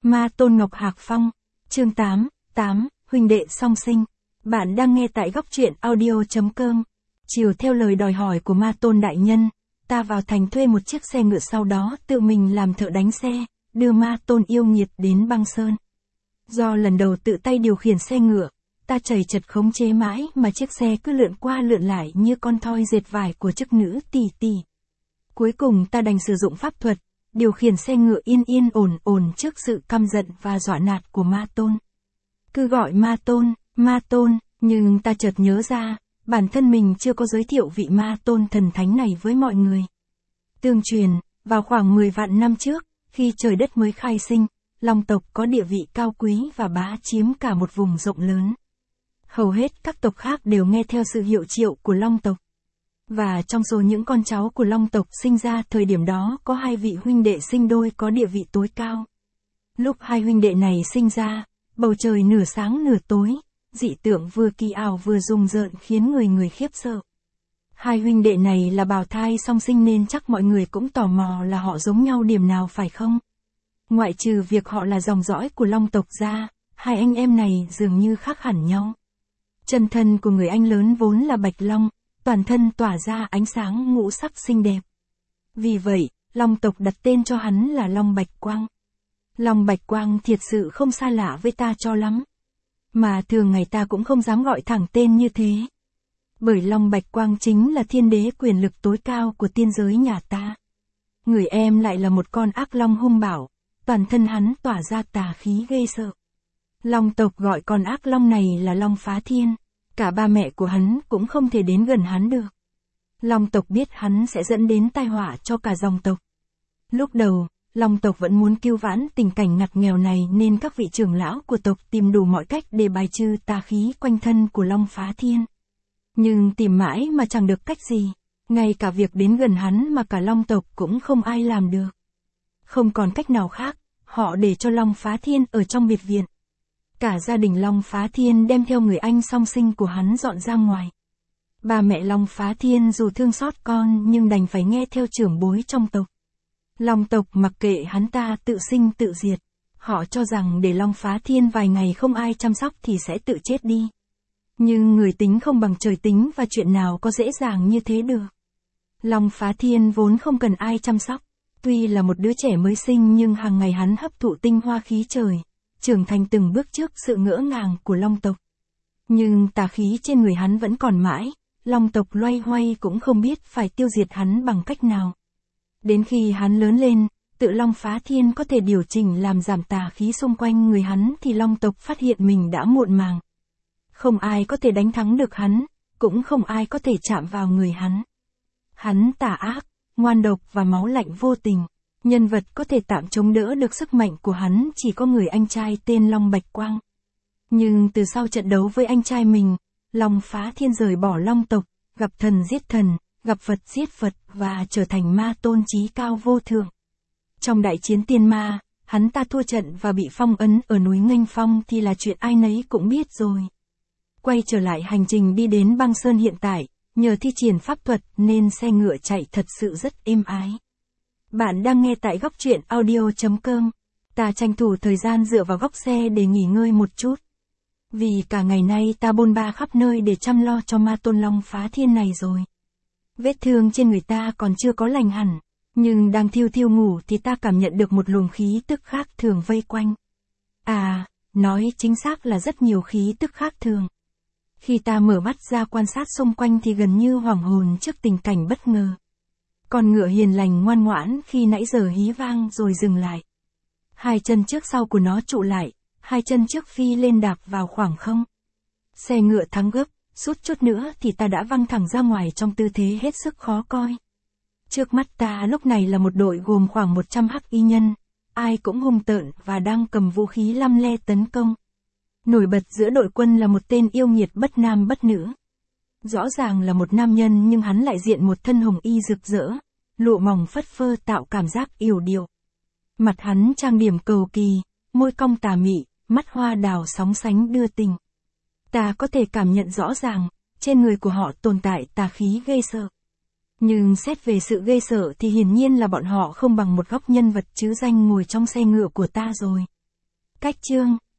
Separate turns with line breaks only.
Ma Tôn Ngọc Hạc Phong, chương 8, huynh đệ song sinh. Bạn đang nghe tại góc truyện audio.com. Chiều theo lời đòi hỏi của Ma Tôn đại nhân, ta vào thành thuê một chiếc xe ngựa, sau đó tự mình làm thợ đánh xe, đưa Ma Tôn yêu nghiệt đến băng sơn. Do lần đầu tự tay điều khiển xe ngựa, ta chầy chật khống chế mãi mà chiếc xe cứ lượn qua lượn lại như con thoi dệt vải của chức nữ tỷ tỷ. Cuối cùng ta đành sử dụng pháp thuật, điều khiển xe ngựa yên yên ổn ổn trước sự căm giận và dọa nạt của Ma Tôn. Cứ gọi Ma Tôn, nhưng ta chợt nhớ ra, bản thân mình chưa có giới thiệu vị Ma Tôn thần thánh này với mọi người. Tương truyền, vào khoảng 10 vạn năm trước, khi trời đất mới khai sinh, Long tộc có địa vị cao quý và bá chiếm cả một vùng rộng lớn. Hầu hết các tộc khác đều nghe theo sự hiệu triệu của Long tộc. Và trong số những con cháu của Long tộc sinh ra thời điểm đó có 2 vị huynh đệ sinh đôi có địa vị tối cao. Lúc 2 huynh đệ này sinh ra, bầu trời nửa sáng nửa tối, dị tượng vừa kỳ ảo vừa rùng rợn khiến người khiếp sợ. 2 huynh đệ này là bào thai song sinh nên chắc mọi người cũng tò mò là họ giống nhau điểm nào phải không? Ngoại trừ việc họ là dòng dõi của Long tộc ra, 2 anh em này dường như khác hẳn nhau. Chân thân của người anh lớn vốn là Bạch Long, toàn thân tỏa ra ánh sáng ngũ sắc xinh đẹp. Vì vậy, Long tộc đặt tên cho hắn là Long Bạch Quang. Long Bạch Quang thiệt sự không xa lạ với ta cho lắm. Mà thường ngày ta cũng không dám gọi thẳng tên như thế. Bởi Long Bạch Quang chính là thiên đế quyền lực tối cao của tiên giới nhà ta. Người em lại là một con ác long hung bạo, toàn thân hắn tỏa ra tà khí ghê sợ. Long tộc gọi con ác long này là Long Phá Thiên. Cả ba mẹ của hắn cũng không thể đến gần hắn được. Long tộc biết hắn sẽ dẫn đến tai họa cho cả dòng tộc. Lúc đầu, Long tộc vẫn muốn cứu vãn tình cảnh ngặt nghèo này nên các vị trưởng lão của tộc tìm đủ mọi cách để bài trừ tà khí quanh thân của Long Phá Thiên. Nhưng tìm mãi mà chẳng được cách gì, ngay cả việc đến gần hắn mà cả Long tộc cũng không ai làm được. Không còn cách nào khác, họ để cho Long Phá Thiên ở trong biệt viện. Cả gia đình Long Phá Thiên đem theo người anh song sinh của hắn dọn ra ngoài. Ba mẹ Long Phá Thiên dù thương xót con nhưng đành phải nghe theo trưởng bối trong tộc. Long tộc mặc kệ hắn ta tự sinh tự diệt. Họ cho rằng để Long Phá Thiên vài ngày không ai chăm sóc thì sẽ tự chết đi. Nhưng người tính không bằng trời tính và chuyện nào có dễ dàng như thế được. Long Phá Thiên vốn không cần ai chăm sóc. Tuy là một đứa trẻ mới sinh nhưng hàng ngày hắn hấp thụ tinh hoa khí trời, trưởng thành từng bước trước sự ngỡ ngàng của Long tộc. Nhưng tà khí trên người hắn vẫn còn mãi, Long tộc loay hoay cũng không biết phải tiêu diệt hắn bằng cách nào. Đến khi hắn lớn lên, tự Long Phá Thiên có thể điều chỉnh làm giảm tà khí xung quanh người hắn thì Long tộc phát hiện mình đã muộn màng. Không ai có thể đánh thắng được hắn, cũng không ai có thể chạm vào người hắn. Hắn tà ác, ngoan độc và máu lạnh vô tình. Nhân vật có thể tạm chống đỡ được sức mạnh của hắn chỉ có người anh trai tên Long Bạch Quang. Nhưng từ sau trận đấu với anh trai mình, Long Phá Thiên rời bỏ Long tộc, gặp thần giết thần, gặp Phật giết Phật và trở thành Ma Tôn chí cao vô thượng. Trong đại chiến tiên ma, hắn ta thua trận và bị phong ấn ở núi Nghênh Phong thì là chuyện ai nấy cũng biết rồi. Quay trở lại hành trình đi đến băng sơn hiện tại, nhờ thi triển pháp thuật nên xe ngựa chạy thật sự rất êm ái. Bạn đang nghe tại góc truyện audio.com. Ta tranh thủ thời gian dựa vào góc xe để nghỉ ngơi một chút. Vì cả ngày nay ta bôn ba khắp nơi để chăm lo cho Ma Tôn Long Phá Thiên này rồi. Vết thương trên người ta còn chưa có lành hẳn, nhưng đang thiêu thiêu ngủ thì ta cảm nhận được một luồng khí tức khác thường vây quanh. Nói chính xác là rất nhiều khí tức khác thường. Khi ta mở mắt ra quan sát xung quanh thì gần như hoảng hồn trước tình cảnh bất ngờ. Con ngựa hiền lành ngoan ngoãn khi nãy giờ hí vang rồi dừng lại. 2 chân trước sau của nó trụ lại, 2 chân trước phi lên đạp vào khoảng không. Xe ngựa thắng gấp, suốt chút nữa thì ta đã văng thẳng ra ngoài trong tư thế hết sức khó coi. Trước mắt ta lúc này là một đội gồm khoảng 100 hắc y nhân, ai cũng hung tợn và đang cầm vũ khí lăm le tấn công. Nổi bật giữa đội quân là một tên yêu nghiệt bất nam bất nữ. Rõ ràng là một nam nhân nhưng hắn lại diện một thân hồng y rực rỡ, lụa mỏng phất phơ tạo cảm giác yểu điệu. Mặt hắn trang điểm cầu kỳ, môi cong tà mị, mắt hoa đào sóng sánh đưa tình. Ta có thể cảm nhận rõ ràng, trên người của họ tồn tại tà khí ghê sợ. Nhưng xét về sự ghê sợ thì hiển nhiên là bọn họ không bằng một góc nhân vật chứ danh ngồi trong xe ngựa của ta rồi. Cách chương